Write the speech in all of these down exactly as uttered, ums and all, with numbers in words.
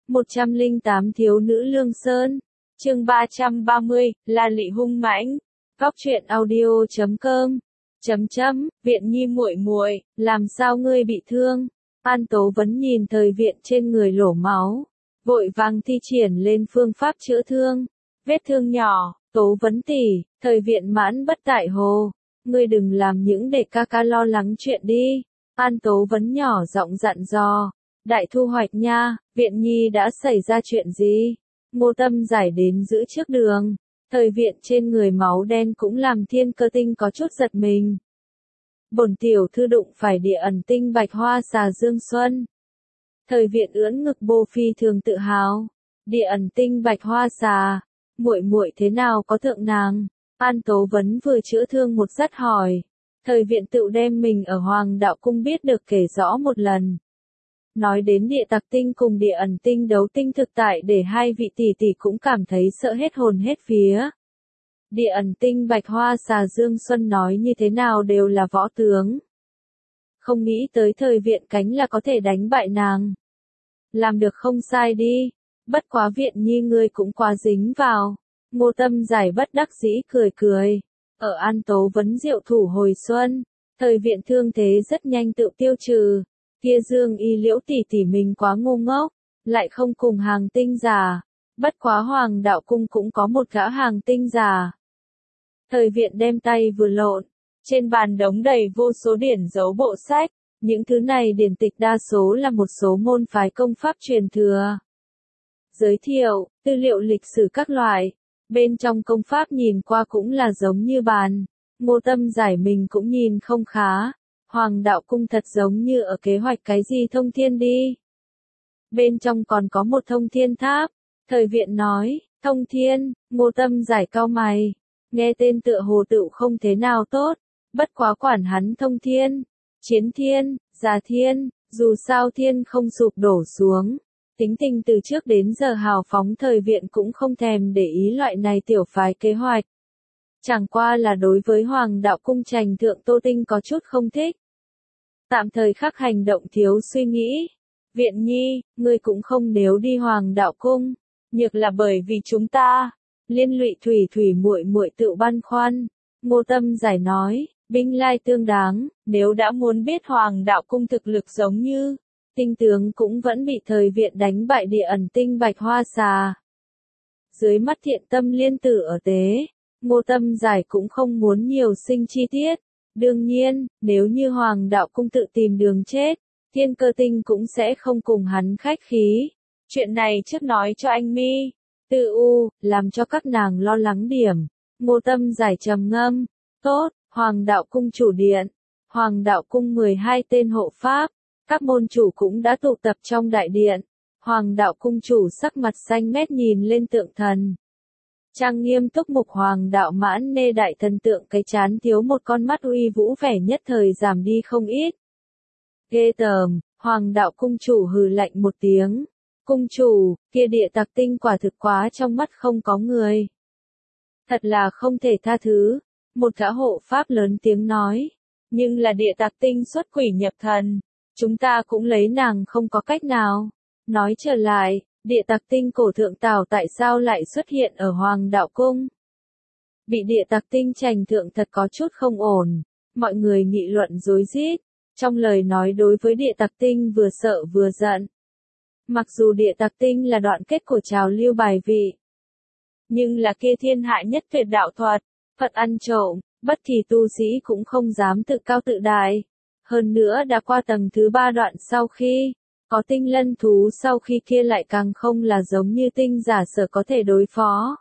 một trăm lẻ tám Thiếu nữ Lương Sơn. Chương ba trăm ba mươi, La Lị hung mãnh. Góc truyện audio chấm com. Chấm chấm, Viện Nhi muội muội, làm sao ngươi bị thương? An Tố Vấn nhìn Thời Viện trên người lổ máu, vội vàng thi triển lên phương pháp chữa thương. Vết thương nhỏ, Tố Vấn tỷ, Thời Viện mãn bất tại hồ, ngươi đừng làm những để ca ca lo lắng chuyện đi. An Tố Vấn nhỏ giọng dặn dò. Đại thu hoạch nha, Viện Nhi đã xảy ra chuyện gì? Ngô Tâm Giải đến giữ trước đường. Thời Viện trên người máu đen cũng làm Thiên Cơ Tinh có chút giật mình. Bổn tiểu thư đụng phải địa ẩn tinh bạch hoa xà Dương Xuân. Thời Viện ưỡn ngực bô phi thường tự hào. Địa ẩn tinh bạch hoa xà, muội muội thế nào có thượng nàng? An Tố Vấn vừa chữa thương một dắt hỏi. Thời Viện tự đem mình ở Hoàng Đạo Cung biết được kể rõ một lần. Nói đến địa tặc tinh cùng địa ẩn tinh đấu tinh thực tại để hai vị tỷ tỷ cũng cảm thấy sợ hết hồn hết vía. Địa ẩn tinh bạch hoa xà Dương Xuân nói như thế nào đều là võ tướng. Không nghĩ tới Thời Viện cánh là có thể đánh bại nàng. Làm được không sai đi, bất quá Viện Nhi ngươi cũng quá dính vào. Ngô Tâm Giải bất đắc dĩ cười cười. Ở An Tố Vấn diệu thủ hồi xuân, Thời Viện thương thế rất nhanh tự tiêu trừ. Kia Dương Y Liễu tỷ tỷ mình quá ngu ngốc, lại không cùng hàng tinh giả. Bất quá Hoàng Đạo Cung cũng có một gã hàng tinh giả. Thời Viện đem tay vừa lộn, trên bàn đống đầy vô số điển dấu bộ sách, những thứ này điển tịch đa số là một số môn phái công pháp truyền thừa. Giới thiệu, tư liệu lịch sử các loại, bên trong công pháp nhìn qua cũng là giống như bàn. Ngô Tâm Giải mình cũng nhìn không khá. Hoàng Đạo Cung thật giống như ở kế hoạch cái gì thông thiên đi. Bên trong còn có một thông thiên tháp. Thời Viện nói, thông thiên, Ngô Tâm Giải cau mày. Nghe tên tựa hồ tựu không thế nào tốt. Bất quá quản hắn thông thiên, chiến thiên, già thiên, dù sao thiên không sụp đổ xuống. Tính tình từ trước đến giờ hào phóng Thời Viện cũng không thèm để ý loại này tiểu phái kế hoạch. Chẳng qua là đối với Hoàng Đạo Cung Trành Thượng Tô Tinh có chút không thích. Tạm thời khắc hành động thiếu suy nghĩ. Viện Nhi, ngươi cũng không nếu đi Hoàng Đạo Cung, nhược là bởi vì chúng ta. Liên lụy Thủy Thủy muội muội tự băn khoăn. Ngô Tâm Giải nói, binh lai tương đáng, nếu đã muốn biết Hoàng Đạo Cung thực lực giống như, tinh tướng cũng vẫn bị Thời Viện đánh bại địa ẩn tinh bạch hoa xà. Dưới mắt Thiện Tâm liên tử ở tế, Ngô Tâm Giải cũng không muốn nhiều sinh chi tiết. Đương nhiên, nếu như Hoàng Đạo Cung tự tìm đường chết, Thiên Cơ Tinh cũng sẽ không cùng hắn khách khí. Chuyện này trước nói cho anh mi. Tư U, làm cho các nàng lo lắng điểm. Ngô Tâm Giải trầm ngâm. Tốt, Hoàng Đạo Cung chủ điện. Hoàng Đạo Cung mười hai tên hộ pháp. Các môn chủ cũng đã tụ tập trong đại điện. Hoàng Đạo Cung chủ sắc mặt xanh mét nhìn lên tượng thần. Trang nghiêm túc mục Hoàng Đạo Mãn Nê đại thần tượng cái chán thiếu một con mắt uy vũ vẻ nhất thời giảm đi không ít. Ghê tởm, Hoàng Đạo Cung chủ hừ lạnh một tiếng. Cung chủ, kia địa tặc tinh quả thực quá trong mắt không có người. Thật là không thể tha thứ. Một gã hộ pháp lớn tiếng nói. Nhưng là địa tặc tinh xuất quỷ nhập thần. Chúng ta cũng lấy nàng không có cách nào. Nói trở lại. Địa tặc tinh cổ thượng tào tại sao lại xuất hiện ở Hoàng Đạo Cung? Bị địa tặc tinh Trành Thượng thật có chút không ổn. Mọi người nghị luận rối rít. Trong lời nói đối với địa tặc tinh vừa sợ vừa giận. Mặc dù địa tặc tinh là đoạn kết của trào lưu bài vị. Nhưng là kia thiên hạ nhất tuyệt đạo thuật. Phật ăn trộm, bất thì tu sĩ cũng không dám tự cao tự đại. Hơn nữa đã qua tầng thứ ba đoạn sau khi. Có tinh lân thú sau khi kia lại càng không là giống như tinh giả sở có thể đối phó.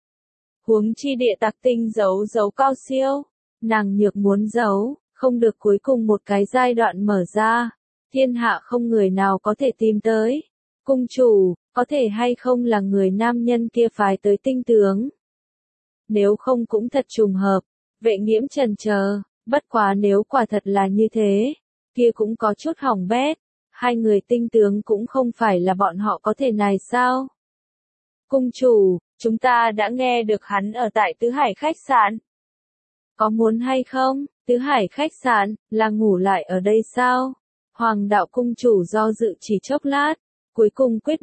Huống chi địa tặc tinh giấu giấu cao siêu. Nàng nhược muốn giấu, không được cuối cùng một cái giai đoạn mở ra. Thiên hạ không người nào có thể tìm tới. Cung chủ, có thể hay không là người nam nhân kia phái tới tinh tướng. Nếu không cũng thật trùng hợp. Vệ Nghiễm chần chờ, bất quá nếu quả thật là như thế, kia cũng có chút hỏng bét. Hai người tinh tướng cũng không phải là bọn họ có thể này sao? Cung chủ, chúng ta đã nghe được hắn ở tại Tứ Hải khách sạn. Có muốn hay không? Tứ Hải khách sạn, là ngủ lại ở đây sao? Hoàng Đạo Cung chủ do dự chỉ chốc lát, cuối cùng quyết định,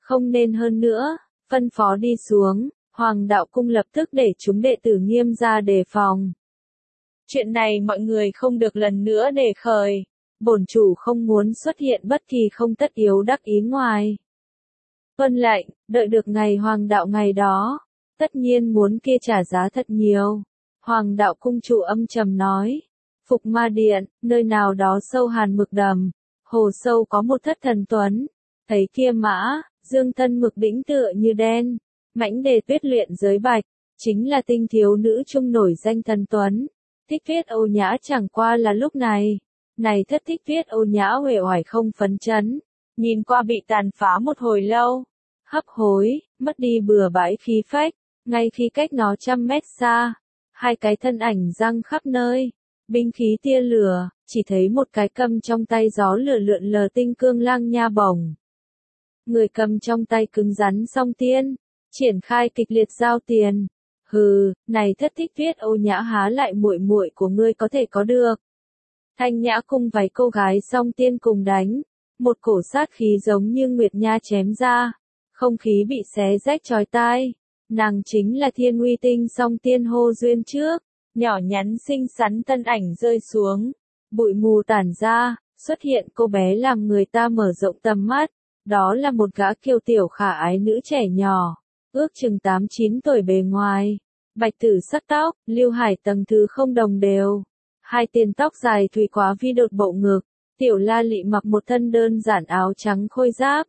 không nên hơn nữa, phân phó đi xuống, Hoàng đạo cung lập tức để chúng đệ tử nghiêm ra đề phòng. Chuyện này mọi người không được lần nữa đề khởi, bổn chủ không muốn xuất hiện bất kỳ không tất yếu đắc ý ngoài. Tuân lệnh, đợi được ngày Hoàng đạo ngày đó, tất nhiên muốn kia trả giá thật nhiều. Hoàng đạo cung chủ âm trầm nói, Phục Ma Điện, nơi nào đó sâu hàn mực đầm, hồ sâu có một thất thần tuấn, thấy kia mã, dương thân mực đĩnh tựa như đen, mãnh đề tuyết luyện giới bạch, chính là tinh thiếu nữ trung nổi danh thần tuấn. Thích viết Âu Nhã chẳng qua là lúc này, này thất thích viết Âu Nhã uể oải không phấn chấn, nhìn qua bị tàn phá một hồi lâu, hấp hối, mất đi bừa bãi khí phách, ngay khi cách nó trăm mét xa, hai cái thân ảnh răng khắp nơi, binh khí tia lửa, chỉ thấy một cái cầm trong tay gió lửa lượn lờ tinh cương lang nha bổng. Người cầm trong tay cứng rắn song tiên, triển khai kịch liệt giao tiền. Hừ, này thất thích viết Âu Nhã há lại muội muội của ngươi có thể có được. Thanh Nhã cung váy cô gái song tiên cùng đánh, một cổ sát khí giống như nguyệt nha chém ra, không khí bị xé rách chói tai. Nàng chính là Thiên Uy Tinh song tiên hô duyên trước, nhỏ nhắn xinh xắn thân ảnh rơi xuống, bụi mù tản ra, xuất hiện cô bé làm người ta mở rộng tầm mắt, đó là một gã kiêu tiểu khả ái nữ trẻ nhỏ, ước chừng tám chín tuổi bề ngoài, bạch tử sắc tóc, lưu hải tầng thứ không đồng đều, hai tiền tóc dài thùy quá vi đột bộ ngực, tiểu La Lị mặc một thân đơn giản áo trắng khôi giáp.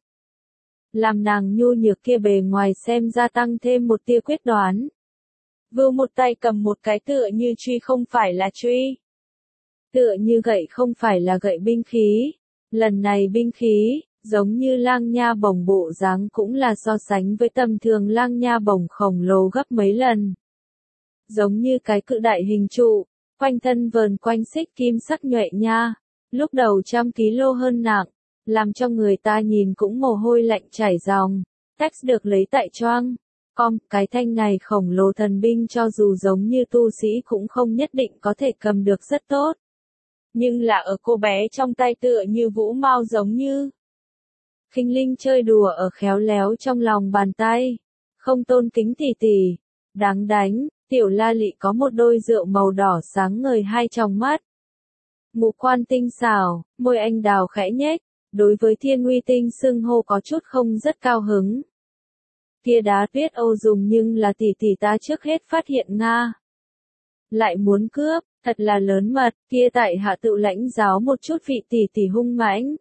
Làm nàng nhu nhược kia bề ngoài xem ra tăng thêm một tia quyết đoán. Vưu một tay cầm một cái tựa như truy không phải là truy. Tựa như gậy không phải là gậy binh khí. Lần này binh khí, giống như lang nha bổng bộ dáng cũng là so sánh với tầm thường lang nha bổng khổng lồ gấp mấy lần. Giống như cái cự đại hình trụ, quanh thân vờn quanh xích kim sắc nhuệ nha, lúc đầu trăm ký lô hơn nặng. Làm cho người ta nhìn cũng mồ hôi lạnh chảy ròng, text được lấy tại choang. Com, cái thanh này khổng lồ thần binh cho dù giống như tu sĩ cũng không nhất định có thể cầm được rất tốt. Nhưng là ở cô bé trong tay tựa như vũ mau giống như. Khinh linh chơi đùa ở khéo léo trong lòng bàn tay. Không tôn kính tỉ tỉ. Đáng đánh, tiểu La Lị có một đôi rượu màu đỏ sáng ngời hai tròng mắt. Ngũ quan tinh xảo, môi anh đào khẽ nhếch. Đối với Thiên Uy Tinh xưng hô có chút không rất cao hứng. Kia đá tuyết Âu dùng nhưng là tỷ tỷ ta trước hết phát hiện Nga. Lại muốn cướp, thật là lớn mật, kia tại hạ tự lãnh giáo một chút vị tỷ tỷ hung mãnh.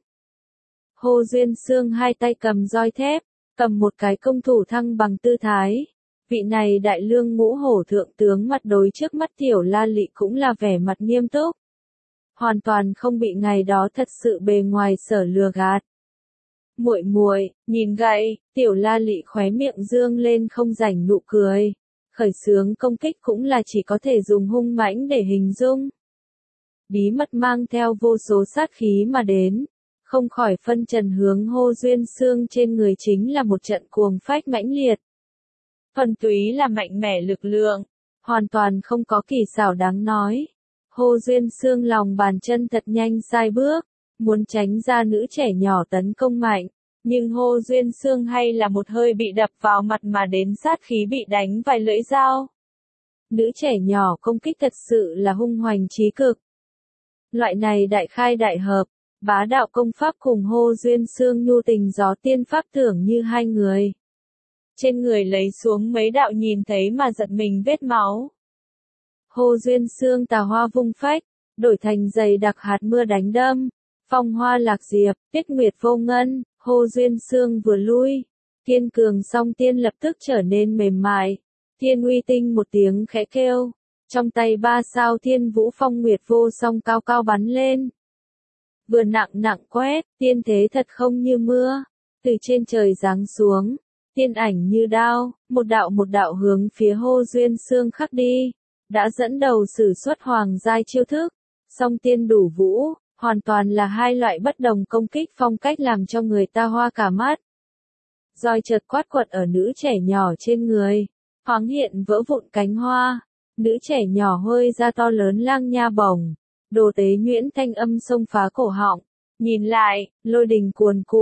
Hồ Duyên Sương hai tay cầm roi thép, cầm một cái công thủ thăng bằng tư thái. Vị này đại lương ngũ hổ thượng tướng mặt đối trước mắt tiểu La Lị cũng là vẻ mặt nghiêm túc. Hoàn toàn không bị ngày đó thật sự bề ngoài sở lừa gạt. Muội muội, nhìn gậy, tiểu La Lị khóe miệng dương lên không rảnh nụ cười. Khởi xướng công kích cũng là chỉ có thể dùng hung mãnh để hình dung. Bí mật mang theo vô số sát khí mà đến, không khỏi phân trần hướng Hồ Duyên Sương trên người chính là một trận cuồng phách mãnh liệt. Thuần túy là mạnh mẽ lực lượng, hoàn toàn không có kỳ xảo đáng nói. Hồ Duyên Sương lòng bàn chân thật nhanh sai bước, muốn tránh ra nữ trẻ nhỏ tấn công mạnh, nhưng Hồ Duyên Sương hay là một hơi bị đập vào mặt mà đến sát khí bị đánh vài lưỡi dao. Nữ trẻ nhỏ công kích thật sự là hung hoành trí cực. Loại này đại khai đại hợp, bá đạo công pháp cùng Hồ Duyên Sương nhu tình gió tiên pháp tưởng như hai người. Trên người lấy xuống mấy đạo nhìn thấy mà giật mình vết máu. Hồ Duyên Sương tà hoa vung phách, đổi thành dày đặc hạt mưa đánh đâm, phong hoa lạc diệp, tiết nguyệt vô ngân, Hồ Duyên Sương vừa lui, kiên cường song tiên lập tức trở nên mềm mại, Thiên Uy Tinh một tiếng khẽ kêu, trong tay ba sao thiên vũ phong nguyệt vô song cao cao bắn lên. Vừa nặng nặng quét, tiên thế thật không như mưa, từ trên trời giáng xuống, tiên ảnh như đao, một đạo một đạo hướng phía Hồ Duyên Sương khắc đi. Đã dẫn đầu sử xuất hoàng giai chiêu thức, song tiên đủ vũ, hoàn toàn là hai loại bất đồng công kích phong cách làm cho người ta hoa cả mắt. Roi chợt quát quật ở nữ trẻ nhỏ trên người, thoáng hiện vỡ vụn cánh hoa, nữ trẻ nhỏ hơi ra to lớn lang nha bổng, đồ tế nhuyễn thanh âm xông phá cổ họng, nhìn lại, lôi đình cuồn cuộn,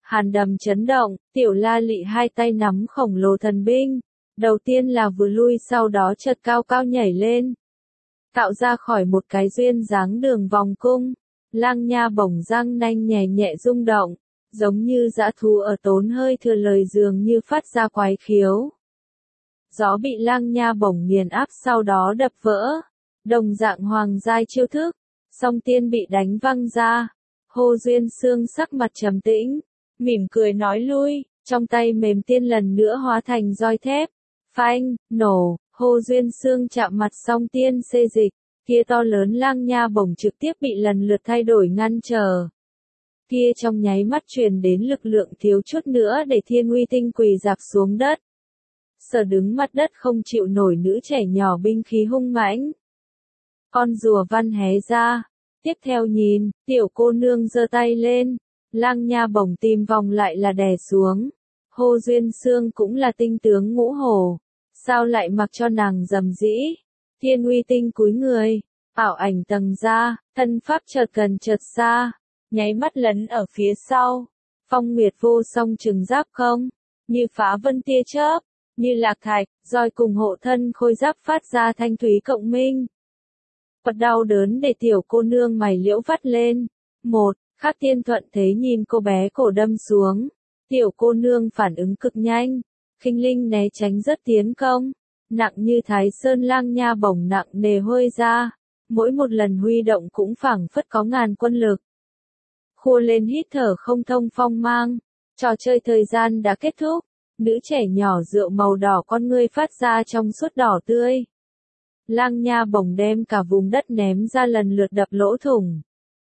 Hàn đầm chấn động, Tiểu La Lị hai tay nắm khổng lồ thần binh. Đầu tiên là vừa lui sau đó chợt cao cao nhảy lên. Tạo ra khỏi một cái duyên dáng đường vòng cung. Lang Nha bổng răng nanh nhẹ nhẹ rung động. Giống như dã thú ở tốn hơi thừa lời dường như phát ra quái khiếu. Gió bị Lang Nha bổng nghiền áp sau đó đập vỡ. Đồng dạng hoàng giai chiêu thức. Song tiên bị đánh văng ra. Hồ Duyên Xương sắc mặt trầm tĩnh. Mỉm cười nói lui. Trong tay mềm tiên lần nữa hóa thành roi thép. Phanh, nổ, Hồ Duyên Xương chạm mặt song tiên xê dịch. Kia to lớn Lang Nha bổng trực tiếp bị lần lượt thay đổi ngăn trở. Kia trong nháy mắt truyền đến lực lượng thiếu chút nữa để Thiên Uy Tinh quỳ dạp xuống đất. Sở đứng mặt đất không chịu nổi nữ trẻ nhỏ binh khí hung mãnh. Con rùa văn hé ra. Tiếp theo nhìn, tiểu cô nương giơ tay lên. Lang Nha bổng tìm vòng lại là đè xuống. Hồ Duyên Xương cũng là tinh tướng ngũ hổ. Sao lại mặc cho nàng dầm dĩ? Thiên Uy Tinh cúi người. Ảo ảnh tầng ra, thân pháp chợt gần chợt xa. Nháy mắt lấn ở phía sau. Phong Nguyệt vô song trừng giáp không. Như phá vân tia chớp. Như lạc thạch, roi cùng hộ thân khôi giáp phát ra thanh thúy cộng minh. Quật đau đớn để tiểu cô nương mày liễu vắt lên. Một, Khắc Thiên thuận thế nhìn cô bé cổ đâm xuống. Tiểu cô nương phản ứng cực nhanh. Khinh linh né tránh rất tiến công. Nặng như Thái Sơn Lang Nha bổng nặng nề hơi ra. Mỗi một lần huy động cũng phảng phất có ngàn quân lực. Khua lên hít thở không thông phong mang. Trò chơi thời gian đã kết thúc. Nữ trẻ nhỏ rượu màu đỏ con ngươi phát ra trong suốt đỏ tươi. Lang Nha bổng đem cả vùng đất ném ra lần lượt đập lỗ thủng.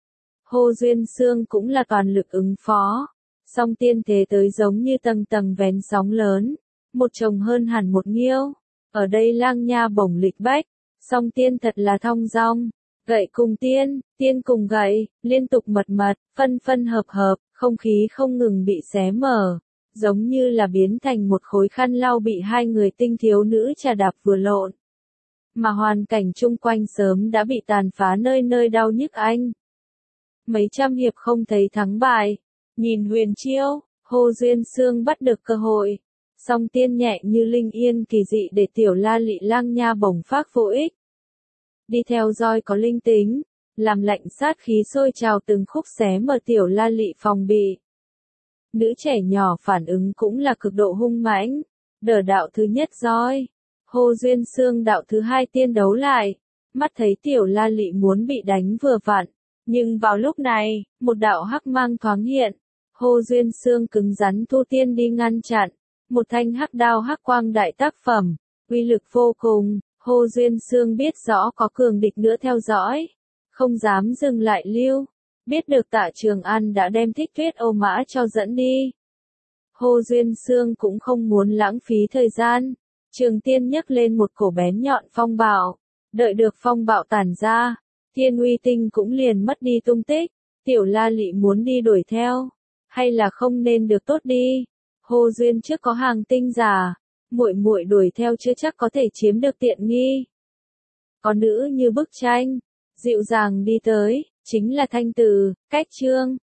Hồ Duyên Xương cũng là toàn lực ứng phó. Song tiên thế tới giống như tầng tầng vén sóng lớn. Một chồng hơn hẳn một nghiêu. Ở đây Lang Nha bổng lịch bách. Song tiên thật là thong dong. Gậy cùng tiên, tiên cùng gậy, liên tục mật mật, phân phân hợp hợp, không khí không ngừng bị xé mở. Giống như là biến thành một khối khăn lau bị hai người tinh thiếu nữ trà đạp vừa lộn. Mà hoàn cảnh chung quanh sớm đã bị tàn phá nơi nơi đau nhức anh. Mấy trăm hiệp không thấy thắng bại. Nhìn huyền chiêu, Hồ Duyên Xương bắt được cơ hội. Song tiên nhẹ như linh yên kỳ dị để Tiểu La Lị Lang Nha bổng phát vô ích. Đi theo roi có linh tính, làm lạnh sát khí sôi trào từng khúc xé mở Tiểu La Lị phòng bị. Nữ trẻ nhỏ phản ứng cũng là cực độ hung mãnh. Đỡ đạo thứ nhất roi. Hồ Duyên Xương đạo thứ hai tiên đấu lại. Mắt thấy Tiểu La Lị muốn bị đánh vừa vặn. Nhưng vào lúc này, một đạo hắc mang thoáng hiện. Hồ Duyên Xương cứng rắn thu tiên đi ngăn chặn. Một thanh hắc đao hắc quang đại tác phẩm. Uy lực vô cùng. Hồ Duyên Xương biết rõ có cường địch nữa theo dõi. Không dám dừng lại lưu. Biết được Tạ Trường An đã đem Thích Tuyết ô mã cho dẫn đi. Hồ Duyên Xương cũng không muốn lãng phí thời gian. Trường tiên nhấc lên một cổ bén nhọn phong bạo. Đợi được phong bạo tản ra. Thiên Uy Tinh cũng liền mất đi tung tích. Tiểu La Lị muốn đi đuổi theo. Hay là không nên được tốt đi. Hồ Duyên trước có hàng tinh giả. Muội muội đuổi theo chưa chắc có thể chiếm được tiện nghi. Có nữ như bức tranh. Dịu dàng đi tới. Chính là Thanh Từ, Cách Trương.